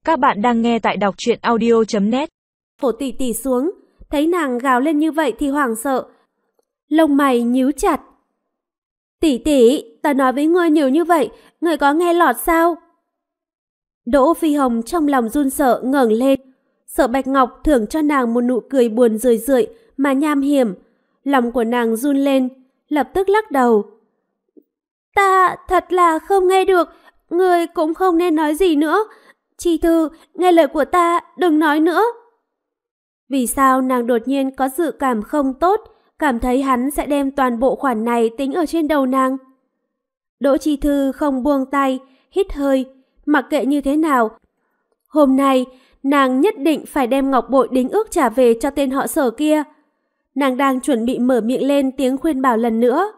Các bạn đang nghe tại đọc truyện audio.net. Phổ tỷ tỷ xuống, thấy nàng gào lên như vậy thì hoảng sợ. Lông mày nhíu chặt. Tỷ tỷ, ta nói với ngươi nhiều như vậy, ngươi có nghe lọt sao? Đỗ Phi Hồng trong lòng run sợ ngẩng lên. Sở Bạch Ngọc thưởng cho nàng một nụ cười buồn rười rượi mà nham hiểm. Lòng của nàng run lên, lập tức lắc đầu. Ta thật là không nghe được, ngươi cũng không nên nói gì nữa. Chi Thư, nghe lời của ta, đừng nói nữa. Vì sao nàng đột nhiên có dự cảm không tốt, cảm thấy hắn sẽ đem toàn bộ khoản này tính ở trên đầu nàng? Đỗ Chi Thư không buông tay, hít hơi, mặc kệ như thế nào. Hôm nay, nàng nhất định phải đem ngọc bội đính ước trả về cho tên họ Sở kia. Nàng đang chuẩn bị mở miệng lên tiếng khuyên bảo lần nữa.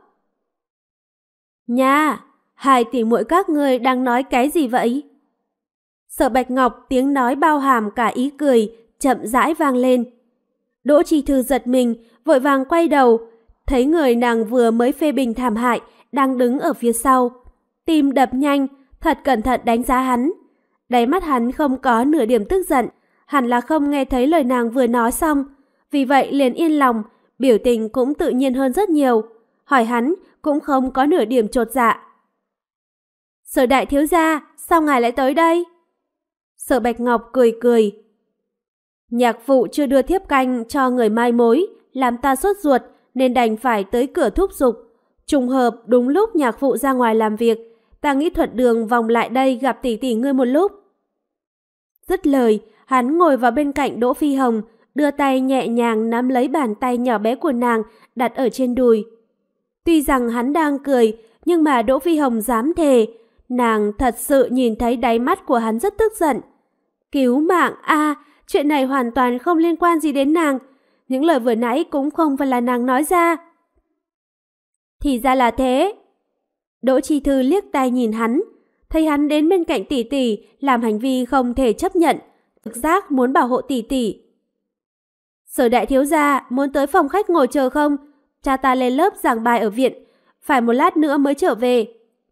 Nha, hai tỷ muội các ngươi đang nói cái gì vậy? Sở Bạch Ngọc tiếng nói bao hàm cả ý cười, chậm rãi vang lên. Đỗ Chi Thư giật mình, vội vàng quay đầu, thấy người nàng vừa mới phê bình thảm hại đang đứng ở phía sau. Tim đập nhanh, thật cẩn thận đánh giá hắn. Đáy mắt hắn không có nửa điểm tức giận, hẳn là không nghe thấy lời nàng vừa nói xong. Vì vậy liền yên lòng, biểu tình cũng tự nhiên hơn rất nhiều. Hỏi hắn cũng không có nửa điểm chột dạ. Sở đại thiếu gia, sao ngài lại tới đây? Sở Bạch Ngọc cười cười. Nhạc phụ chưa đưa thiếp canh cho người mai mối, làm ta sốt ruột nên đành phải tới cửa thúc giục. Trùng hợp đúng lúc nhạc phụ ra ngoài làm việc, ta nghĩ thuận đường vòng lại đây gặp tỷ tỷ ngươi một lúc. Dứt lời, hắn ngồi vào bên cạnh Đỗ Phi Hồng, đưa tay nhẹ nhàng nắm lấy bàn tay nhỏ bé của nàng đặt ở trên đùi. Tuy rằng hắn đang cười, nhưng mà Đỗ Phi Hồng dám thề, nàng thật sự nhìn thấy đáy mắt của hắn rất tức giận. Cứu mạng a, chuyện này hoàn toàn không liên quan gì đến nàng. Những lời vừa nãy cũng không phải là nàng nói ra. Thì ra là thế. Đỗ Chi Thư liếc tay nhìn hắn, thấy hắn đến bên cạnh tỷ tỷ, làm hành vi không thể chấp nhận, thực giác muốn bảo hộ tỷ tỷ. Sở đại thiếu gia muốn tới phòng khách ngồi chờ không? Cha ta lên lớp giảng bài ở viện, phải một lát nữa mới trở về.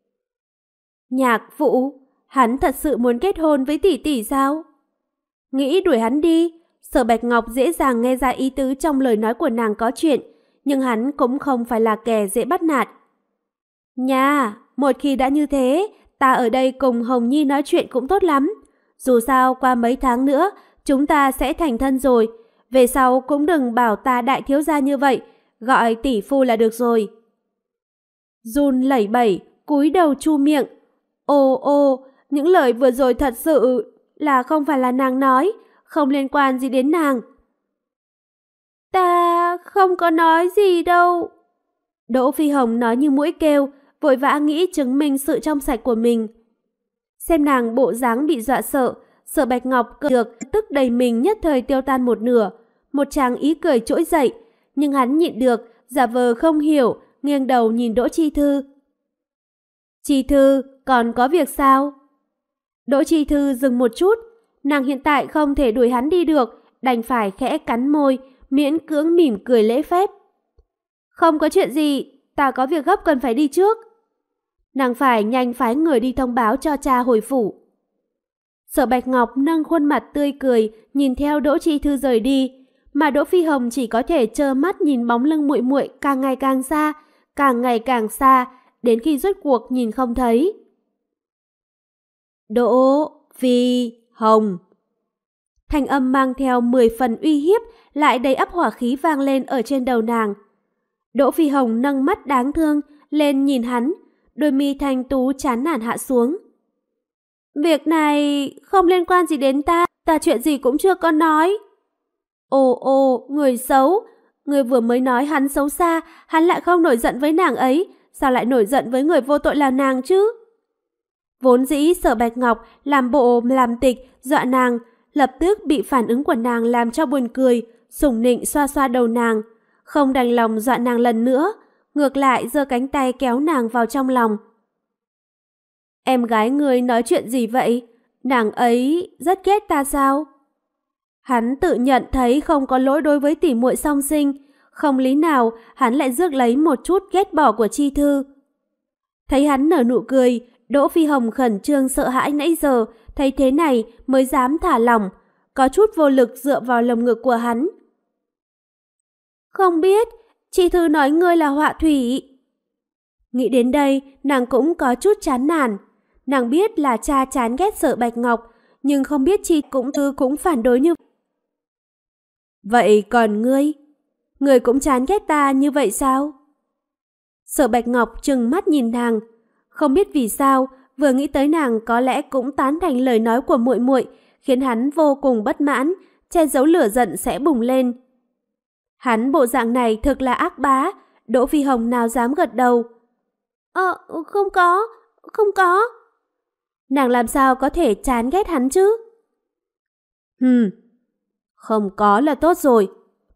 Nhạc phụ, hắn thật sự muốn kết hôn với tỷ tỷ sao? Nghĩ đuổi hắn đi. Sở Bạch Ngọc dễ dàng nghe ra ý tứ trong lời nói của nàng có chuyện, nhưng hắn cũng không phải là kẻ dễ bắt nạt. Nha, một khi đã như thế, ta ở đây cùng Hồng Nhi nói chuyện cũng tốt lắm. Dù sao qua mấy tháng nữa, chúng ta sẽ thành thân rồi. Về sau cũng đừng bảo ta đại thiếu gia như vậy, gọi tỷ phu là được rồi. Run lẩy bẩy, cúi đầu chu miệng. Ô, những lời vừa rồi thật sự là không phải là nàng nói, không liên quan gì đến nàng. Ta không có nói gì đâu. Đỗ Phi Hồng nói như mũi kêu, vội vã nghĩ chứng minh sự trong sạch của mình. Xem nàng bộ dáng bị dọa sợ, Sở Bạch Ngọc cười được, tức đầy mình nhất thời tiêu tan một nửa. Một tràng ý cười trỗi dậy, nhưng hắn nhịn được, giả vờ không hiểu, nghiêng đầu nhìn Đỗ Chi Thư. Chi Thư, còn có việc sao? Đỗ Chi Thư dừng một chút, nàng hiện tại không thể đuổi hắn đi được, đành phải khẽ cắn môi, miễn cưỡng mỉm cười lễ phép. Không có chuyện gì, ta có việc gấp cần phải đi trước. Nàng phải nhanh phái người đi thông báo cho cha hồi phủ. Sở Bạch Ngọc nâng khuôn mặt tươi cười, nhìn theo Đỗ Chi Thư rời đi, mà Đỗ Phi Hồng chỉ có thể trơ mắt nhìn bóng lưng muội muội càng ngày càng xa, đến khi rốt cuộc nhìn không thấy. Đỗ Phi Hồng. Thanh âm mang theo 10 phần uy hiếp, lại đầy ắp hỏa khí vang lên ở trên đầu nàng. Đỗ Phi Hồng nâng mắt đáng thương lên nhìn hắn, đôi mi thanh tú chán nản hạ xuống. Việc này không liên quan gì đến ta chuyện gì cũng chưa có nói. Ồ, người xấu, người vừa mới nói hắn xấu xa, hắn lại không nổi giận với nàng ấy, sao lại nổi giận với người vô tội là nàng chứ? Vốn dĩ Sở Bạch Ngọc làm bộ làm tịch dọa nàng, lập tức bị phản ứng của nàng làm cho buồn cười, sủng nịnh xoa xoa đầu nàng, không đành lòng dọa nàng lần nữa, ngược lại giơ cánh tay kéo nàng vào trong lòng. Em gái ngươi nói chuyện gì vậy? Nàng ấy rất ghét ta sao? Hắn tự nhận thấy không có lỗi đối với tỷ muội song sinh, không lý nào hắn lại rước lấy một chút ghét bỏ của Chi Thư. Thấy hắn nở nụ cười, Đỗ Phi Hồng khẩn trương sợ hãi nãy giờ, thấy thế này mới dám thả lỏng, có chút vô lực dựa vào lồng ngực của hắn. Không biết, chị Thư nói ngươi là họa thủy. Nghĩ đến đây, nàng cũng có chút chán nản. Nàng biết là cha chán ghét Sở Bạch Ngọc, nhưng không biết chị cũng phản đối như vậy. Vậy còn ngươi? Ngươi cũng chán ghét ta như vậy sao? Sở Bạch Ngọc trừng mắt nhìn nàng. Không biết vì sao, vừa nghĩ tới nàng có lẽ cũng tán thành lời nói của muội muội, khiến hắn vô cùng bất mãn, che giấu lửa giận sẽ bùng lên. Hắn bộ dạng này thực là ác bá, Đỗ Phi Hồng nào dám gật đầu. Không có. Nàng làm sao có thể chán ghét hắn chứ? Không có là tốt rồi.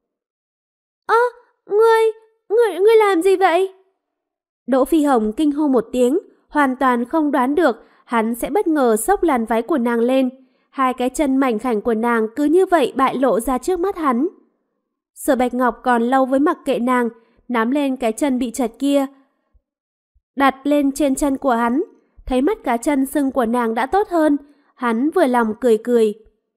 Ngươi làm gì vậy? Đỗ Phi Hồng kinh hô một tiếng, hoàn toàn không đoán được hắn sẽ bất ngờ xốc làn váy của nàng lên. Hai cái chân mảnh khảnh của nàng cứ như vậy bại lộ ra trước mắt hắn. Sở Bạch Ngọc còn lâu với mặc kệ nàng, nắm lên cái chân bị chật kia, đặt lên trên chân của hắn. Thấy mắt cá chân sưng của nàng đã tốt hơn, hắn vừa lòng cười cười.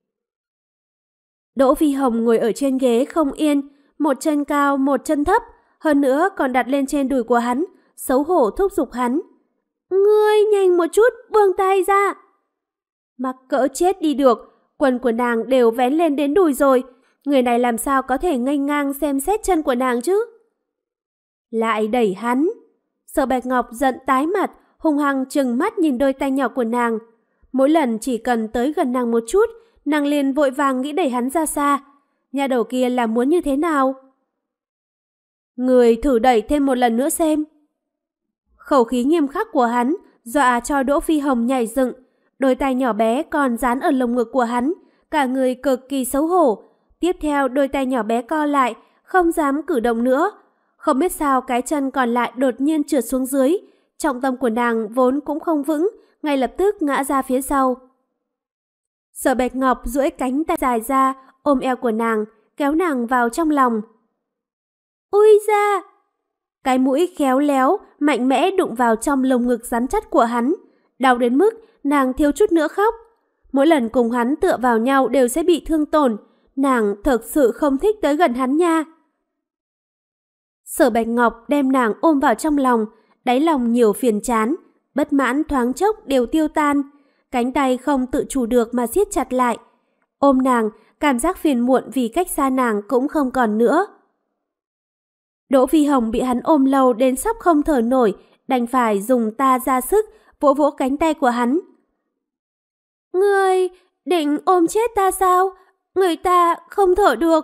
Đỗ Phi Hồng ngồi ở trên ghế không yên, một chân cao một chân thấp, hơn nữa còn đặt lên trên đùi của hắn, xấu hổ thúc giục hắn. Ngươi nhanh một chút, buông tay ra. Mắc cỡ chết đi được, quần của nàng đều vén lên đến đùi rồi, người này làm sao có thể nghênh ngang xem xét chân của nàng chứ? Lại đẩy hắn. Sở Bạch Ngọc giận tái mặt, hung hăng trừng mắt nhìn đôi tay nhỏ của nàng. Mỗi lần chỉ cần tới gần nàng một chút, nàng liền vội vàng nghĩ đẩy hắn ra xa. Nhà đầu kia là muốn như thế nào? Người thử đẩy thêm một lần nữa xem. Khẩu khí nghiêm khắc của hắn dọa cho Đỗ Phi Hồng nhảy dựng, đôi tay nhỏ bé còn dán ở lồng ngực của hắn, cả người cực kỳ xấu hổ. Tiếp theo đôi tay nhỏ bé co lại, không dám cử động nữa. Không biết sao cái chân còn lại đột nhiên trượt xuống dưới, trọng tâm của nàng vốn cũng không vững, ngay lập tức ngã ra phía sau. Sở Bạch Ngọc duỗi cánh tay dài ra, ôm eo của nàng, kéo nàng vào trong lòng. Ui da! Cái mũi khéo léo, mạnh mẽ đụng vào trong lồng ngực rắn chắc của hắn, đau đến mức nàng thiếu chút nữa khóc. Mỗi lần cùng hắn tựa vào nhau đều sẽ bị thương tổn, nàng thực sự không thích tới gần hắn nha. Sở Bạch Ngọc đem nàng ôm vào trong lòng, đáy lòng nhiều phiền chán, bất mãn thoáng chốc đều tiêu tan, cánh tay không tự chủ được mà siết chặt lại. Ôm nàng, cảm giác phiền muộn vì cách xa nàng cũng không còn nữa. Đỗ Phi Hồng bị hắn ôm lâu đến sắp không thở nổi, đành phải dùng ta ra sức vỗ vỗ cánh tay của hắn. Ngươi định ôm chết ta sao? Người ta không thở được.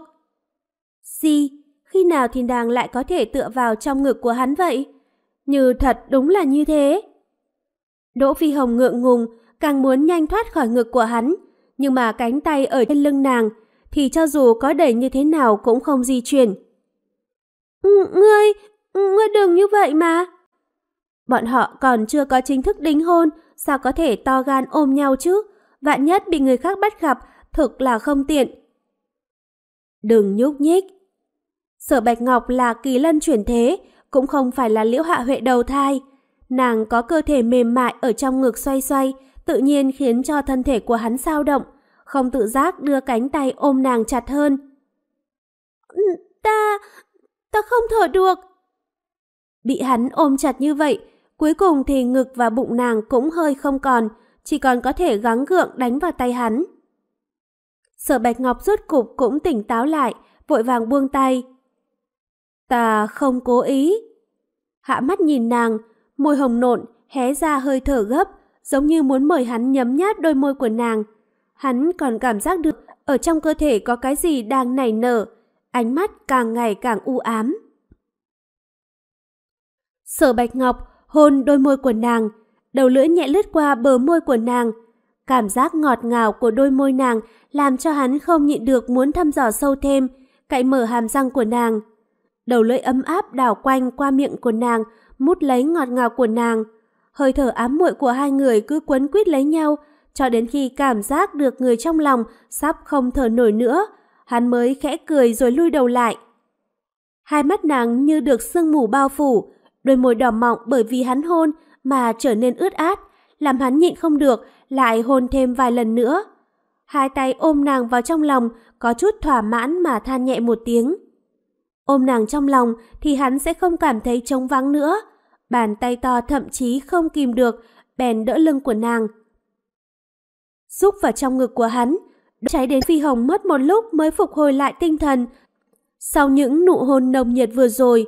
Khi nào thì nàng lại có thể tựa vào trong ngực của hắn vậy? Như thật đúng là như thế. Đỗ Phi Hồng ngượng ngùng, càng muốn nhanh thoát khỏi ngực của hắn, nhưng mà cánh tay ở trên lưng nàng thì cho dù có đẩy như thế nào cũng không di chuyển. Ngươi đừng như vậy mà. Bọn họ còn chưa có chính thức đính hôn, sao có thể to gan ôm nhau chứ? Vạn nhất bị người khác bắt gặp, thực là không tiện. Đừng nhúc nhích. Sở Bạch Ngọc là kỳ lân chuyển thế, cũng không phải là Liễu Hạ Huệ đầu thai. Nàng có cơ thể mềm mại ở trong ngực xoay xoay, tự nhiên khiến cho thân thể của hắn dao động, không tự giác đưa cánh tay ôm nàng chặt hơn. Ta không thở được. Bị hắn ôm chặt như vậy, cuối cùng thì ngực và bụng nàng cũng hơi không còn, chỉ còn có thể gắng gượng đánh vào tay hắn. Sở Bạch Ngọc rốt cục cũng tỉnh táo lại, vội vàng buông tay. Ta không cố ý. Hạ mắt nhìn nàng, môi hồng nộn, hé ra hơi thở gấp, giống như muốn mời hắn nhấm nháp đôi môi của nàng. Hắn còn cảm giác được ở trong cơ thể có cái gì đang nảy nở, ánh mắt càng ngày càng u ám. Sở Bạch Ngọc hôn đôi môi của nàng, đầu lưỡi nhẹ lướt qua bờ môi của nàng. Cảm giác ngọt ngào của đôi môi nàng làm cho hắn không nhịn được muốn thăm dò sâu thêm, cạy mở hàm răng của nàng. Đầu lưỡi ấm áp đảo quanh qua miệng của nàng, mút lấy ngọt ngào của nàng. Hơi thở ám muội của hai người cứ quấn quýt lấy nhau, cho đến khi cảm giác được người trong lòng sắp không thở nổi nữa, hắn mới khẽ cười rồi lui đầu lại. Hai mắt nàng như được sương mù bao phủ, đôi môi đỏ mọng bởi vì hắn hôn mà trở nên ướt át, làm hắn nhịn không được, lại hôn thêm vài lần nữa. Hai tay ôm nàng vào trong lòng, có chút thỏa mãn mà than nhẹ một tiếng. Ôm nàng trong lòng thì hắn sẽ không cảm thấy trống vắng nữa. Bàn tay to thậm chí không kìm được, bèn đỡ lưng của nàng. Rúc vào trong ngực của hắn, cháy đến Phi Hồng mất một lúc mới phục hồi lại tinh thần. Sau những nụ hôn nồng nhiệt vừa rồi,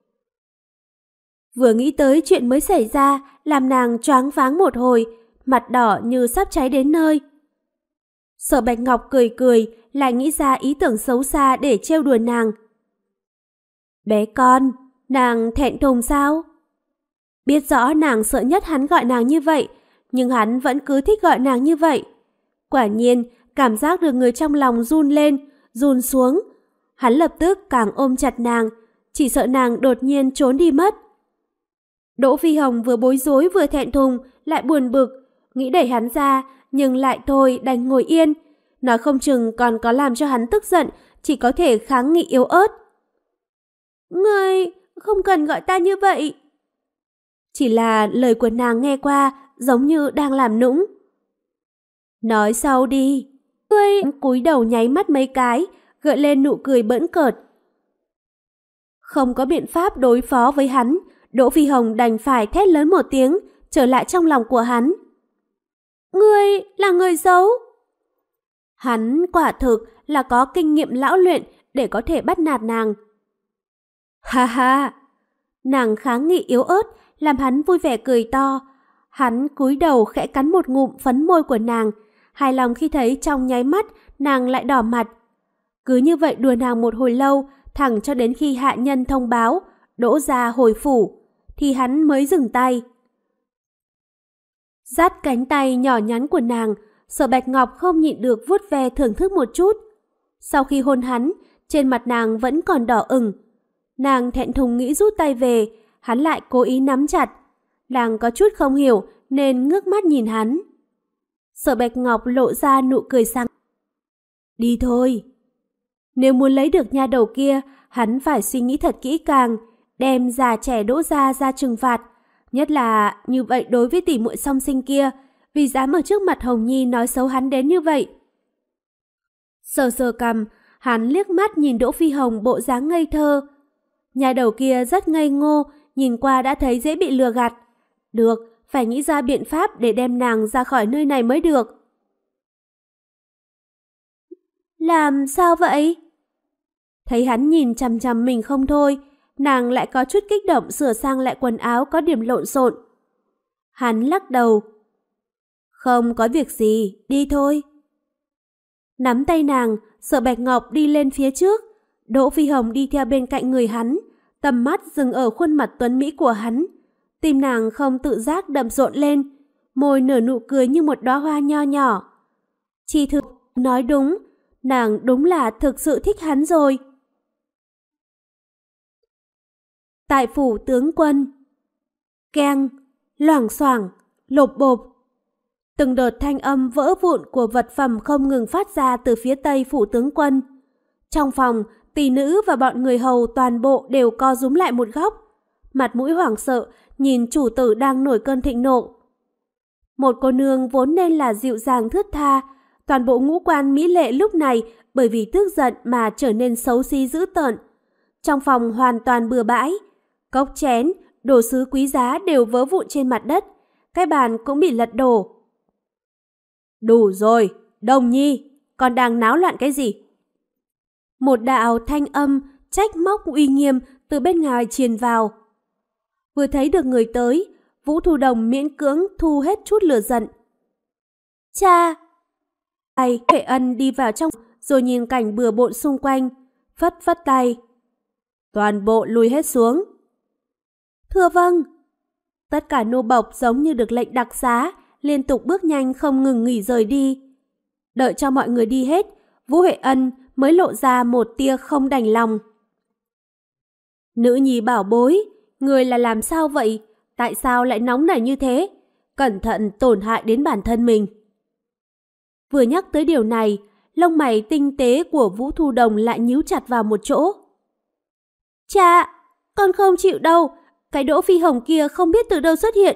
vừa nghĩ tới chuyện mới xảy ra, làm nàng choáng váng một hồi, mặt đỏ như sắp cháy đến nơi. Sở Bạch Ngọc cười cười, lại nghĩ ra ý tưởng xấu xa để trêu đùa nàng. Bé con, nàng thẹn thùng sao? Biết rõ nàng sợ nhất hắn gọi nàng như vậy, nhưng hắn vẫn cứ thích gọi nàng như vậy. Quả nhiên, cảm giác được người trong lòng run lên, run xuống. Hắn lập tức càng ôm chặt nàng, chỉ sợ nàng đột nhiên trốn đi mất. Đỗ Phi Hồng vừa bối rối vừa thẹn thùng, lại buồn bực, nghĩ đẩy hắn ra, nhưng lại thôi đành ngồi yên. Nói không chừng còn có làm cho hắn tức giận, chỉ có thể kháng nghị yếu ớt. Ngươi không cần gọi ta như vậy. Chỉ là lời của nàng nghe qua giống như đang làm nũng. Nói sau đi. Ngươi cúi đầu nháy mắt mấy cái, gợi lên nụ cười bỡn cợt. Không có biện pháp đối phó với hắn, Đỗ Phi Hồng đành phải thét lớn một tiếng, trở lại trong lòng của hắn. Ngươi là người xấu. Hắn quả thực là có kinh nghiệm lão luyện để có thể bắt nạt nàng. Ha ha! Nàng kháng nghị yếu ớt, làm hắn vui vẻ cười to. Hắn cúi đầu khẽ cắn một ngụm phấn môi của nàng, hài lòng khi thấy trong nháy mắt nàng lại đỏ mặt. Cứ như vậy đùa nàng một hồi lâu, thẳng cho đến khi hạ nhân thông báo Đỗ gia hồi phủ, thì hắn mới dừng tay. Dắt cánh tay nhỏ nhắn của nàng, Sở Bạch Ngọc không nhịn được vuốt ve thưởng thức một chút. Sau khi hôn hắn, trên mặt nàng vẫn còn đỏ ửng. Nàng thẹn thùng nghĩ rút tay về, hắn lại cố ý nắm chặt. Nàng có chút không hiểu nên ngước mắt nhìn hắn. Sở Bạch Ngọc lộ ra nụ cười sáng. Đi thôi. Nếu muốn lấy được nha đầu kia, hắn phải suy nghĩ thật kỹ càng, đem già trẻ Đỗ gia ra trừng phạt. Nhất là như vậy đối với tỷ muội song sinh kia, vì dám ở trước mặt Hồng Nhi nói xấu hắn đến như vậy. Sờ sờ cằm, hắn liếc mắt nhìn Đỗ Phi Hồng bộ dáng ngây thơ. Nhà đầu kia rất ngây ngô, nhìn qua đã thấy dễ bị lừa gạt. Được, phải nghĩ ra biện pháp để đem nàng ra khỏi nơi này mới được. Làm sao vậy? Thấy hắn nhìn chằm chằm mình không thôi, nàng lại có chút kích động sửa sang lại quần áo có điểm lộn xộn. Hắn lắc đầu. Không có việc gì, đi thôi. Nắm tay nàng, Sở Bạch Ngọc đi lên phía trước. Đỗ Phi Hồng đi theo bên cạnh người hắn, tầm mắt dừng ở khuôn mặt tuấn mỹ của hắn. Tim nàng không tự giác đập rộn lên, môi nở nụ cười như một đóa hoa nho nhỏ. Chi thực nói đúng, nàng đúng là thực sự thích hắn rồi. Tại phủ tướng quân. Keng, loảng xoảng, lộp bộp. Từng đợt thanh âm vỡ vụn của vật phẩm không ngừng phát ra từ phía tây phủ tướng quân. Trong phòng, tỷ nữ và bọn người hầu toàn bộ đều co rúm lại một góc, mặt mũi hoảng sợ nhìn chủ tử đang nổi cơn thịnh nộ. Một cô nương vốn nên là dịu dàng thướt tha, toàn bộ ngũ quan mỹ lệ lúc này bởi vì tức giận mà trở nên xấu xí dữ tợn. Trong phòng hoàn toàn bừa bãi, cốc chén, đồ sứ quý giá đều vỡ vụn trên mặt đất, cái bàn cũng bị lật đổ. Đủ rồi, Đồng Nhi, con đang náo loạn cái gì? Một đạo thanh âm trách móc uy nghiêm từ bên ngoài truyền vào. Vừa thấy được người tới, Vũ Thu Đồng miễn cưỡng thu hết chút lửa giận. Cha! Huệ Ân đi vào trong rồi nhìn cảnh bừa bộn xung quanh, phất phất tay. Toàn bộ lùi hết xuống. Thưa vâng. Tất cả nô bộc giống như được lệnh đặc xá, liên tục bước nhanh không ngừng nghỉ rời đi. Đợi cho mọi người đi hết, Vũ Huệ Ân mới lộ ra một tia không đành lòng. Nữ nhi bảo bối, người là làm sao vậy? Tại sao lại nóng nảy như thế? Cẩn thận tổn hại đến bản thân mình. Vừa nhắc tới điều này, lông mày tinh tế của Vũ Thu Đồng lại nhíu chặt vào một chỗ. Cha, con không chịu đâu. Cái Đỗ Phi Hồng kia không biết từ đâu xuất hiện,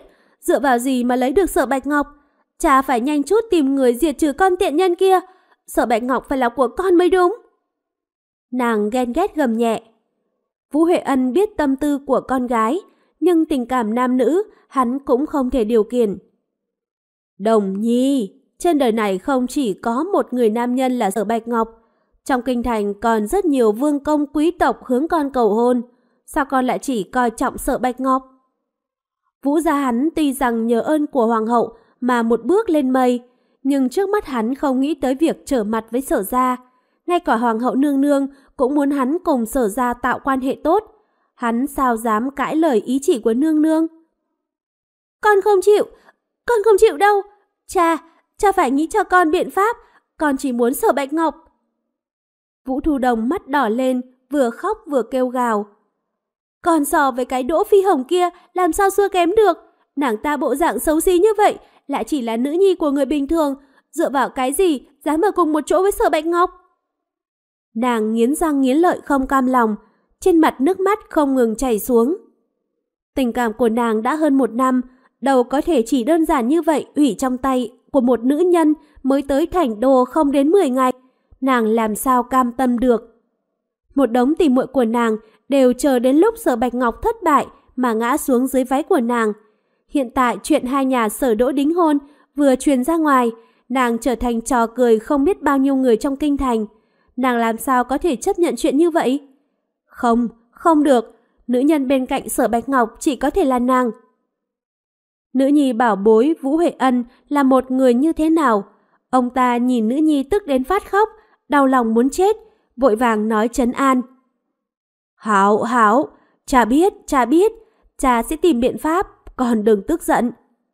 dựa vào gì mà lấy được Sở Bạch Ngọc? Cha phải nhanh chút tìm người diệt trừ con tiện nhân kia. Sở Bạch Ngọc phải là của con mới đúng. Nàng ghen ghét gầm nhẹ. Vũ Huệ Ân biết tâm tư của con gái, nhưng tình cảm nam nữ hắn cũng không thể điều khiển. Đồng Nhi, trên đời này không chỉ có một người nam nhân là Sở Bạch Ngọc. Trong kinh thành còn rất nhiều vương công quý tộc hướng con cầu hôn. Sao con lại chỉ coi trọng Sở Bạch Ngọc? Vũ gia hắn tuy rằng nhờ ơn của hoàng hậu mà một bước lên mây, nhưng trước mắt hắn không nghĩ tới việc trở mặt với Sở gia. Ngay cả hoàng hậu nương nương cũng muốn hắn cùng Sở gia tạo quan hệ tốt. Hắn sao dám cãi lời ý chỉ của nương nương? Con không chịu đâu. Cha phải nghĩ cho con biện pháp, con chỉ muốn Sở Bạch Ngọc. Vũ Thu Đồng mắt đỏ lên, vừa khóc vừa kêu gào. Còn so với cái Đỗ Phi Hồng kia làm sao xua kém được? Nàng ta bộ dạng xấu xí như vậy, lại chỉ là nữ nhi của người bình thường, dựa vào cái gì dám ở cùng một chỗ với Sở Bạch Ngọc? Nàng nghiến răng nghiến lợi không cam lòng, trên mặt nước mắt không ngừng chảy xuống. Tình cảm của nàng đã hơn 1 năm, đâu có thể chỉ đơn giản như vậy ủy trong tay của một nữ nhân mới tới thành đô không đến 10 ngày. Nàng làm sao cam tâm được? Một đống tỉ muội của nàng đều chờ đến lúc Sở Bạch Ngọc thất bại mà ngã xuống dưới váy của nàng. Hiện tại chuyện hai nhà Sở Đỗ đính hôn vừa truyền ra ngoài, nàng trở thành trò cười không biết bao nhiêu người trong kinh thành. Nàng làm sao có thể chấp nhận chuyện như vậy? Không được. Nữ nhân bên cạnh Sở Bạch Ngọc chỉ có thể là nàng. Nữ nhi bảo bối Vũ Huệ Ân là một người như thế nào? Ông ta nhìn nữ nhi tức đến phát khóc, đau lòng muốn chết, vội vàng nói trấn an. Hảo, cha biết, cha sẽ tìm biện pháp, con đừng tức giận.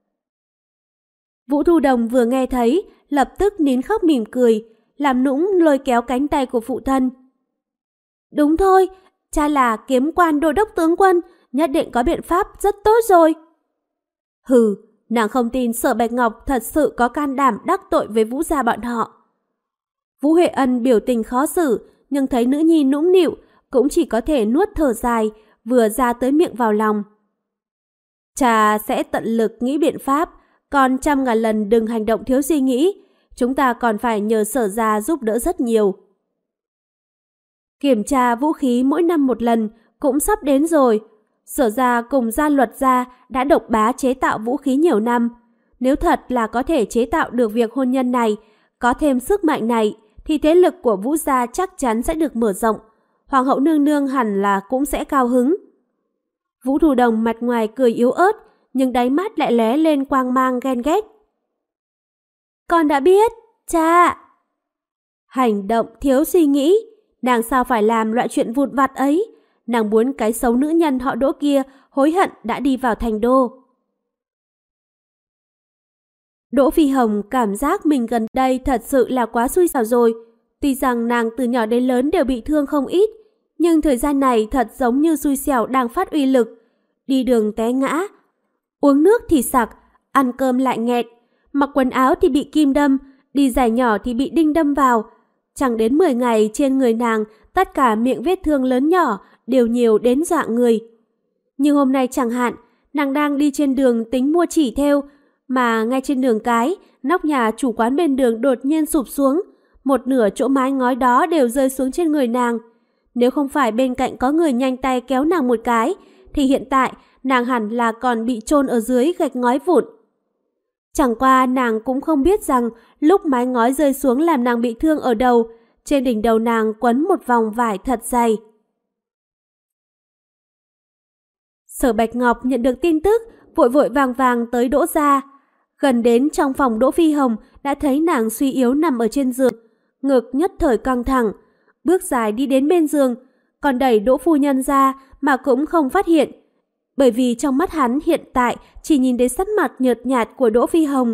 Vũ Thu Đồng vừa nghe thấy, lập tức nín khóc mỉm cười, làm nũng lôi kéo cánh tay của phụ thân. Đúng thôi, cha là kiếm quan đô đốc tướng quân, nhất định có biện pháp rất tốt rồi. Hừ, nàng không tin Sở Bạch Ngọc thật sự có can đảm đắc tội với Vũ gia bọn họ. Vũ Huệ Ân biểu tình khó xử, nhưng thấy nữ nhi nũng nịu, cũng chỉ có thể nuốt thở dài, vừa ra tới miệng vào lòng. Cha sẽ tận lực nghĩ biện pháp, còn 100.000 lần đừng hành động thiếu suy nghĩ. Chúng ta còn phải nhờ Sở gia giúp đỡ rất nhiều. Kiểm tra vũ khí mỗi năm một lần cũng sắp đến rồi. Sở gia cùng Gia Luật gia đã độc bá chế tạo vũ khí nhiều năm. Nếu thật là có thể chế tạo được việc hôn nhân này, có thêm sức mạnh này, thì thế lực của Vũ gia chắc chắn sẽ được mở rộng. Hoàng hậu nương nương hẳn là cũng sẽ cao hứng. Vũ Thu Đồng mặt ngoài cười yếu ớt, nhưng đáy mắt lại lóe lên quang mang ghen ghét. Con đã biết, cha. Hành động thiếu suy nghĩ, nàng sao phải làm loại chuyện vụn vặt ấy? Nàng muốn cái xấu nữ nhân họ Đỗ kia hối hận đã đi vào thành đô. Đỗ Phi Hồng cảm giác mình gần đây thật sự là quá xui xẻo rồi. Tuy rằng nàng từ nhỏ đến lớn đều bị thương không ít, nhưng thời gian này thật giống như xui xẻo đang phát uy lực. Đi đường té ngã, uống nước thì sặc, ăn cơm lại nghẹt, mặc quần áo thì bị kim đâm, đi giày nhỏ thì bị đinh đâm vào. Chẳng đến 10 ngày trên người nàng, tất cả miệng vết thương lớn nhỏ đều nhiều đến dọa người. Như hôm nay chẳng hạn, nàng đang đi trên đường tính mua chỉ thêu, mà ngay trên đường cái, nóc nhà chủ quán bên đường đột nhiên sụp xuống. Một nửa chỗ mái ngói đó đều rơi xuống trên người nàng. Nếu không phải bên cạnh có người nhanh tay kéo nàng một cái, thì hiện tại nàng hẳn là còn bị chôn ở dưới gạch ngói vụn. Chẳng qua nàng cũng không biết rằng lúc mái ngói rơi xuống làm nàng bị thương ở đầu, trên đỉnh đầu nàng quấn một vòng vải thật dày. Sở Bạch Ngọc nhận được tin tức, vội vội vàng vàng tới Đỗ gia. Gần đến trong phòng Đỗ Phi Hồng đã thấy nàng suy yếu nằm ở trên giường, ngực nhất thời căng thẳng, bước dài đi đến bên giường, còn đẩy Đỗ phu nhân ra mà cũng không phát hiện, bởi vì trong mắt hắn hiện tại chỉ nhìn đến sắc mặt nhợt nhạt của Đỗ Phi Hồng.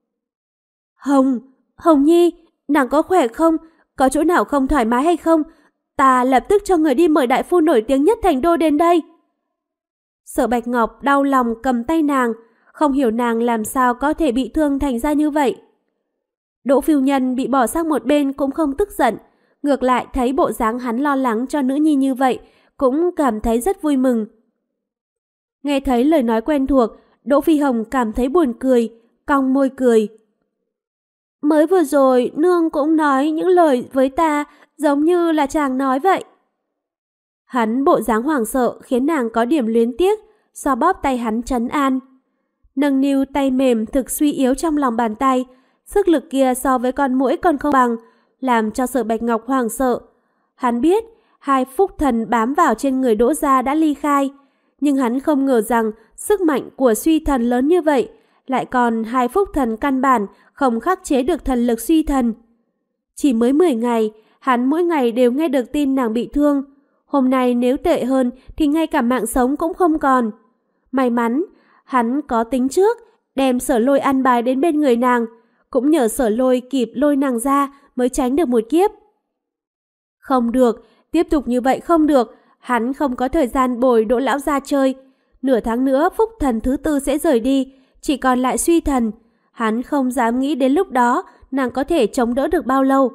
Hồng Nhi, nàng có khỏe không? Có chỗ nào không thoải mái hay không? Ta lập tức cho người đi mời đại phu nổi tiếng nhất thành đô đến đây. Sở Bạch Ngọc đau lòng cầm tay nàng, không hiểu nàng làm sao có thể bị thương thành ra như vậy. Đỗ phu nhân bị bỏ sang một bên cũng không tức giận, ngược lại thấy bộ dáng hắn lo lắng cho nữ nhi như vậy, cũng cảm thấy rất vui mừng. Nghe thấy lời nói quen thuộc, Đỗ Phi Hồng cảm thấy buồn cười, cong môi cười. Mới vừa rồi nương cũng nói những lời với ta giống như là chàng nói vậy. Hắn bộ dáng hoảng sợ khiến nàng có điểm luyến tiếc, xoa bóp tay hắn trấn an. Nâng niu tay mềm thực suy yếu trong lòng bàn tay, sức lực kia so với con muỗi còn không bằng, làm cho Sở Bạch Ngọc hoảng sợ. Hắn biết hai phúc thần bám vào trên người Đỗ gia đã ly khai, nhưng hắn không ngờ rằng sức mạnh của suy thần lớn như vậy, lại còn hai phúc thần căn bản không khắc chế được thần lực suy thần. Chỉ mới 10 ngày, hắn mỗi ngày đều nghe được tin nàng bị thương. Hôm nay nếu tệ hơn thì ngay cả mạng sống cũng không còn. May mắn, hắn có tính trước, đem Sở Lôi an bài đến bên người nàng. Cũng nhờ Sở Lôi kịp lôi nàng ra mới tránh được một kiếp. Không được, tiếp tục như vậy không được. Hắn không có thời gian bồi Đỗ lão gia chơi. Nửa tháng nữa phúc thần thứ tư sẽ rời đi, chỉ còn lại suy thần. Hắn không dám nghĩ đến lúc đó nàng có thể chống đỡ được bao lâu.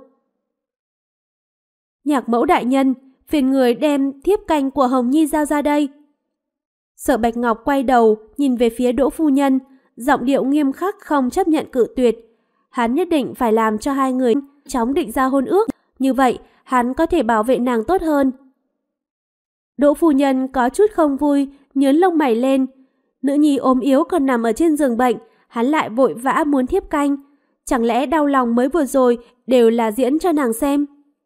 Nhạc mẫu đại nhân, phiền người đem thiếp canh của Hồng Nhi giao ra đây. Sở Bạch Ngọc quay đầu nhìn về phía Đỗ phu nhân, giọng điệu nghiêm khắc không chấp nhận cự tuyệt. Hắn nhất định phải làm cho hai người chóng định ra hôn ước, như vậy hắn có thể bảo vệ nàng tốt hơn. Đỗ phu nhân có chút không vui, nhớn lông mày lên. Nữ nhi ốm yếu còn nằm ở trên giường bệnh, hắn lại vội vã muốn thiếp canh. Chẳng lẽ đau lòng mới vừa rồi đều là diễn cho nàng xem?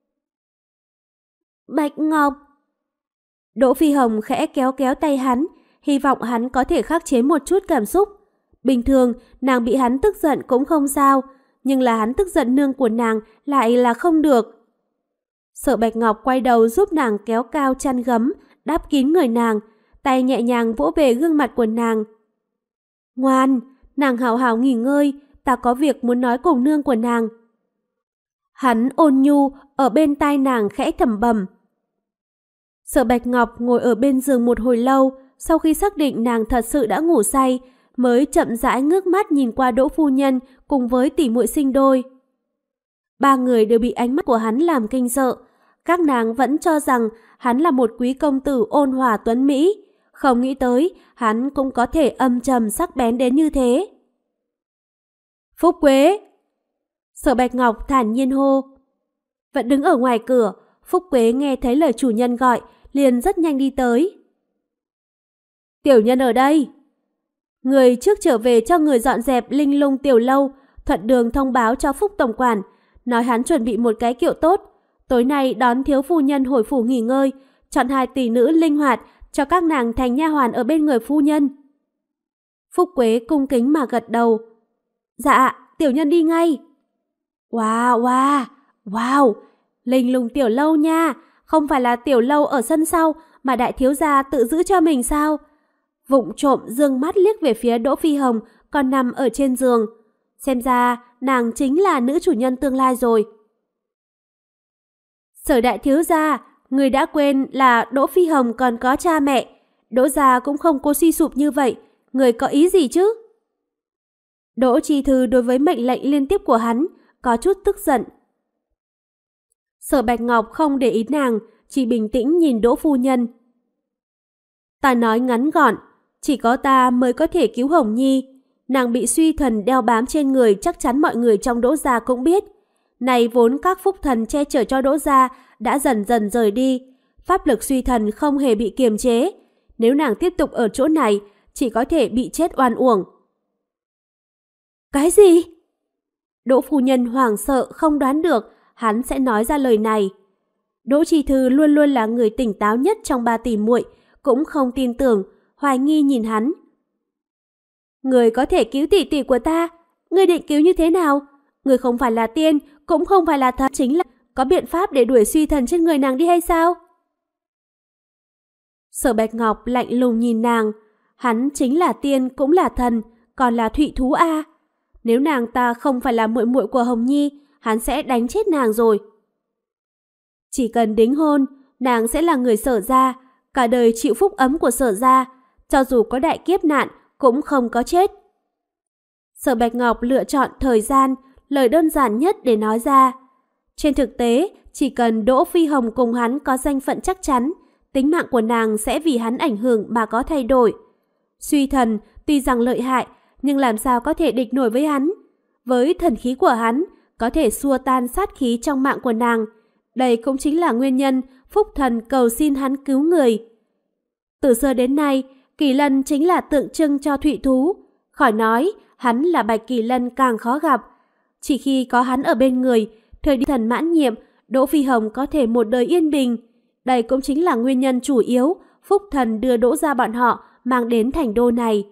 Bạch Ngọc. Đỗ Phi Hồng khẽ kéo kéo tay hắn, hy vọng hắn có thể khắc chế một chút cảm xúc. Bình thường, nàng bị hắn tức giận cũng không sao, nhưng là hắn tức giận nương của nàng lại là không được. Sở Bạch Ngọc quay đầu giúp nàng kéo cao chăn gấm, đắp kín người nàng, tay nhẹ nhàng vỗ về gương mặt của nàng. Ngoan, nàng hào hào nghỉ ngơi, ta có việc muốn nói cùng nương của nàng. Hắn ôn nhu ở bên tai nàng khẽ thầm bầm. Sở Bạch Ngọc ngồi ở bên giường một hồi lâu, sau khi xác định nàng thật sự đã ngủ say, mới chậm rãi ngước mắt nhìn qua Đỗ phu nhân cùng với tỷ muội sinh đôi. Ba người đều bị ánh mắt của hắn làm kinh sợ. Các nàng vẫn cho rằng hắn là một quý công tử ôn hòa tuấn mỹ, không nghĩ tới hắn cũng có thể âm trầm sắc bén đến như thế. Phúc Quế! Sở Bạch Ngọc thản nhiên hô. Vẫn đứng ở ngoài cửa, Phúc Quế nghe thấy lời chủ nhân gọi, liền rất nhanh đi tới. Tiểu nhân ở đây. Người trước trở về cho người dọn dẹp linh lung tiểu lâu, thuận đường thông báo cho Phúc tổng quản, nói hắn chuẩn bị một cái kiệu tốt, tối nay đón thiếu phu nhân hồi phủ nghỉ ngơi, chọn hai tỷ nữ linh hoạt cho các nàng thành nha hoàn ở bên người phu nhân. Phúc Quế cung kính mà gật đầu. Dạ, tiểu nhân đi ngay. Wow, linh lung tiểu lâu nha, không phải là tiểu lâu ở sân sau mà đại thiếu gia tự giữ cho mình sao? Vụng trộm dương mắt liếc về phía Đỗ Phi Hồng còn nằm ở trên giường. Xem ra nàng chính là nữ chủ nhân tương lai rồi. Sở đại thiếu gia, người đã quên là Đỗ Phi Hồng còn có cha mẹ. Đỗ gia cũng không có suy sụp như vậy. Người có ý gì chứ? Đỗ Chi Thư đối với mệnh lệnh liên tiếp của hắn có chút tức giận. Sở Bạch Ngọc không để ý nàng, chỉ bình tĩnh nhìn Đỗ phu nhân. Ta nói ngắn gọn, chỉ có ta mới có thể cứu Hồng Nhi. Nàng bị suy thần đeo bám trên người, chắc chắn mọi người trong Đỗ gia cũng biết. Này vốn các phúc thần che chở cho Đỗ gia đã dần dần rời đi, pháp lực suy thần không hề bị kiềm chế. Nếu nàng tiếp tục ở chỗ này, chỉ có thể bị chết oan uổng. Cái gì? Đỗ phu nhân hoảng sợ không đoán được hắn sẽ nói ra lời này. Đỗ Chi Thư luôn luôn là người tỉnh táo nhất trong ba tỷ muội, cũng không tin tưởng, hoài nghi nhìn hắn. Người có thể cứu tỷ tỷ của ta, người định cứu như thế nào? Người không phải là tiên, cũng không phải là thần, chính là có biện pháp để đuổi suy thần trên người nàng đi hay sao? Sở Bạch Ngọc lạnh lùng nhìn nàng, hắn chính là tiên cũng là thần, còn là thụy thú a. Nếu nàng ta không phải là muội muội của Hồng Nhi, hắn sẽ đánh chết nàng rồi. Chỉ cần đính hôn, nàng sẽ là người Sở gia, cả đời chịu phúc ấm của Sở gia, cho dù có đại kiếp nạn cũng không có chết. Sở Bạch Ngọc lựa chọn thời gian, lời đơn giản nhất để nói ra. Trên thực tế, chỉ cần Đỗ Phi Hồng cùng hắn có danh phận chắc chắn, tính mạng của nàng sẽ vì hắn ảnh hưởng mà có thay đổi. Suy thần tuy rằng lợi hại, nhưng làm sao có thể địch nổi với hắn. Với thần khí của hắn, có thể xua tan sát khí trong mạng của nàng. Đây cũng chính là nguyên nhân Phúc Thần cầu xin hắn cứu người. Từ xưa đến nay, Kỳ Lân chính là tượng trưng cho thụy thú. Khỏi nói, hắn là Bạch Kỳ Lân càng khó gặp. Chỉ khi có hắn ở bên người, thời điểm thần mãn nhiệm, Đỗ Phi Hồng có thể một đời yên bình. Đây cũng chính là nguyên nhân chủ yếu Phúc Thần đưa Đỗ gia bọn họ mang đến thành đô này.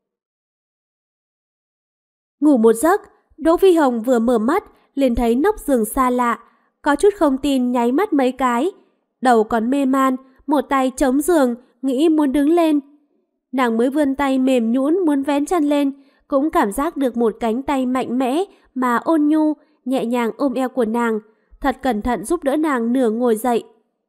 Ngủ một giấc, Đỗ Phi Hồng vừa mở mắt liền thấy nóc giường xa lạ, có chút không tin nháy mắt mấy cái. Đầu còn mê man, một tay chống giường, nghĩ muốn đứng lên. Nàng mới vươn tay mềm nhũn muốn vén chăn lên, cũng cảm giác được một cánh tay mạnh mẽ mà ôn nhu, nhẹ nhàng ôm eo của nàng, thật cẩn thận giúp đỡ nàng nửa ngồi dậy.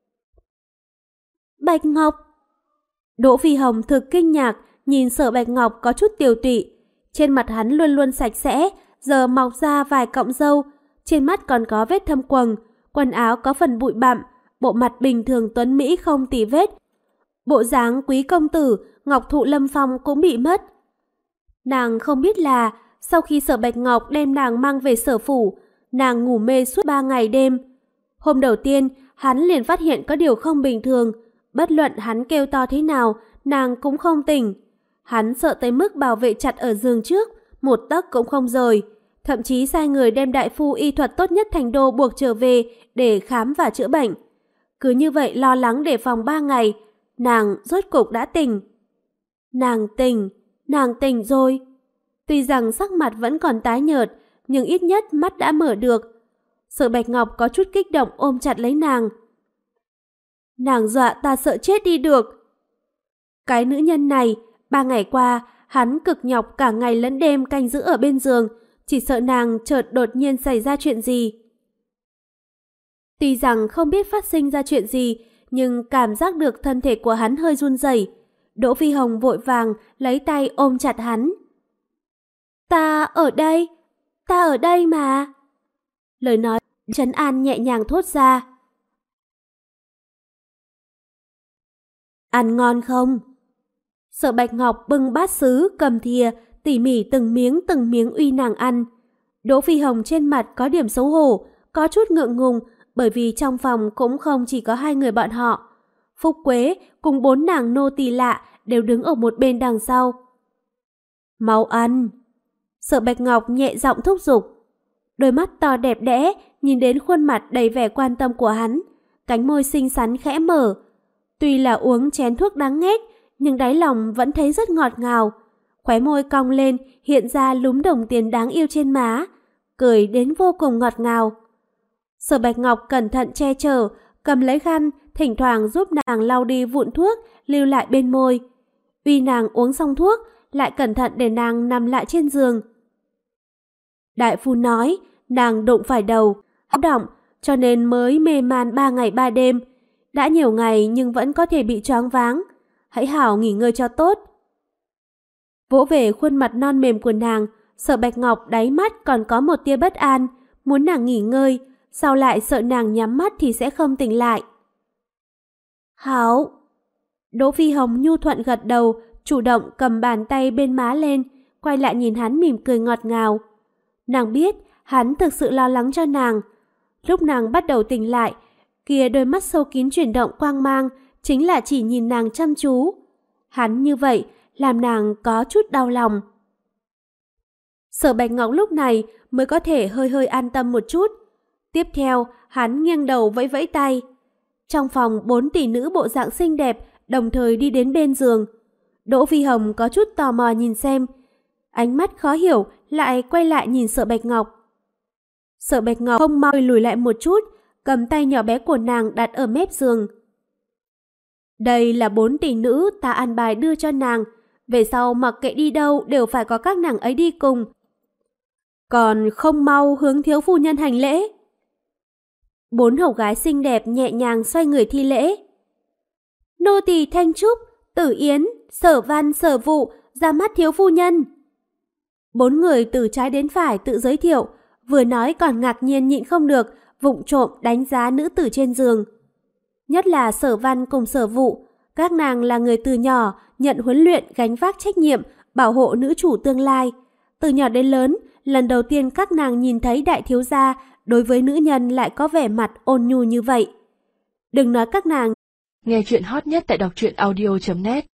Bạch Ngọc! Đỗ Phi Hồng thực kinh ngạc, nhìn Sở Bạch Ngọc có chút tiều tụy. Trên mặt hắn luôn luôn sạch sẽ, giờ mọc ra vài cọng râu, trên mắt còn có vết thâm quầng, quần áo có phần bụi bặm, bộ mặt bình thường tuấn mỹ không tì vết. Bộ dáng quý công tử, Ngọc Thụ Lâm Phong cũng bị mất. Nàng không biết là, sau khi Sở Bạch Ngọc đem nàng mang về sở phủ, nàng ngủ mê suốt 3 ngày đêm. Hôm đầu tiên, hắn liền phát hiện có điều không bình thường, bất luận hắn kêu to thế nào, nàng cũng không tỉnh. Hắn sợ tới mức bảo vệ chặt ở giường trước, một tấc cũng không rời. Thậm chí sai người đem đại phu y thuật tốt nhất thành đô buộc trở về để khám và chữa bệnh. Cứ như vậy lo lắng để phòng 3 ngày, nàng rốt cục đã tỉnh. Nàng tỉnh rồi. Tuy rằng sắc mặt vẫn còn tái nhợt, nhưng ít nhất mắt đã mở được. Sở Bạch Ngọc có chút kích động ôm chặt lấy nàng. Nàng dọa ta sợ chết đi được. Cái nữ nhân này, 3 ngày qua, hắn cực nhọc cả ngày lẫn đêm canh giữ ở bên giường, chỉ sợ nàng chợt đột nhiên xảy ra chuyện gì. Tuy rằng không biết phát sinh ra chuyện gì, nhưng cảm giác được thân thể của hắn hơi run rẩy. Đỗ Phi Hồng vội vàng lấy tay ôm chặt hắn. Ta ở đây mà. Lời nói trấn an nhẹ nhàng thốt ra. Ăn ngon không? Sở Bạch Ngọc bưng bát sứ cầm thìa, tỉ mỉ từng miếng uy nàng ăn. Đỗ Phi Hồng trên mặt có điểm xấu hổ, có chút ngượng ngùng, bởi vì trong phòng cũng không chỉ có 2 người bọn họ. Phúc Quế cùng 4 nàng nô tỳ lạ đều đứng ở một bên đằng sau. Mau ăn! Sở Bạch Ngọc nhẹ giọng thúc giục. Đôi mắt to đẹp đẽ nhìn đến khuôn mặt đầy vẻ quan tâm của hắn, cánh môi xinh xắn khẽ mở. Tuy là uống chén thuốc đáng ghét, nhưng đáy lòng vẫn thấy rất ngọt ngào. Khóe môi cong lên, hiện ra lúm đồng tiền đáng yêu trên má, cười đến vô cùng ngọt ngào. Sở Bạch Ngọc cẩn thận che chở, cầm lấy khăn, thỉnh thoảng giúp nàng lau đi vụn thuốc lưu lại bên môi. Uy nàng uống xong thuốc, lại cẩn thận để nàng nằm lại trên giường. Đại phu nói, nàng đụng phải đầu, háo động, cho nên mới mê man 3 ngày 3 đêm. Đã nhiều ngày nhưng vẫn có thể bị choáng váng. Hãy hảo nghỉ ngơi cho tốt. Vỗ về khuôn mặt non mềm của nàng, Sở Bạch Ngọc đáy mắt còn có một tia bất an, muốn nàng nghỉ ngơi, sau lại sợ nàng nhắm mắt thì sẽ không tỉnh lại. Hảo. Đỗ Phi Hồng nhu thuận gật đầu, chủ động cầm bàn tay bên má lên, quay lại nhìn hắn mỉm cười ngọt ngào. Nàng biết hắn thực sự lo lắng cho nàng. Lúc nàng bắt đầu tỉnh lại, kia đôi mắt sâu kín chuyển động quang mang, chính là chỉ nhìn nàng chăm chú. Hắn như vậy làm nàng có chút đau lòng. Sở Bạch Ngọc lúc này mới có thể hơi an tâm một chút. Tiếp theo, hắn nghiêng đầu vẫy vẫy tay. Trong phòng 4 tỷ nữ bộ dạng xinh đẹp đồng thời đi đến bên giường. Đỗ Phi Hồng có chút tò mò nhìn xem. Ánh mắt khó hiểu lại quay lại nhìn Sở Bạch Ngọc. Sở Bạch Ngọc không mau lùi lại một chút, cầm tay nhỏ bé của nàng đặt ở mép giường. Đây là 4 tỷ nữ ta an bài đưa cho nàng, về sau mặc kệ đi đâu đều phải có các nàng ấy đi cùng. Còn không mau hướng thiếu phu nhân hành lễ. 4 hầu gái xinh đẹp nhẹ nhàng xoay người thi lễ. Nô tỳ Thanh Trúc, Tử Yến, Sở Văn, Sở Vụ ra mắt thiếu phu nhân. 4 người từ trái đến phải tự giới thiệu, vừa nói còn ngạc nhiên nhịn không được, vụng trộm đánh giá nữ tử trên giường. Nhất là Sở Văn cùng Sở Vụ, các nàng là người từ nhỏ nhận huấn luyện gánh vác trách nhiệm bảo hộ nữ chủ tương lai. Từ nhỏ đến lớn, lần đầu tiên các nàng nhìn thấy đại thiếu gia đối với nữ nhân lại có vẻ mặt ôn nhu như vậy. Đừng nói các nàng. Nghe chuyện hot nhất tại đọc truyện audio.net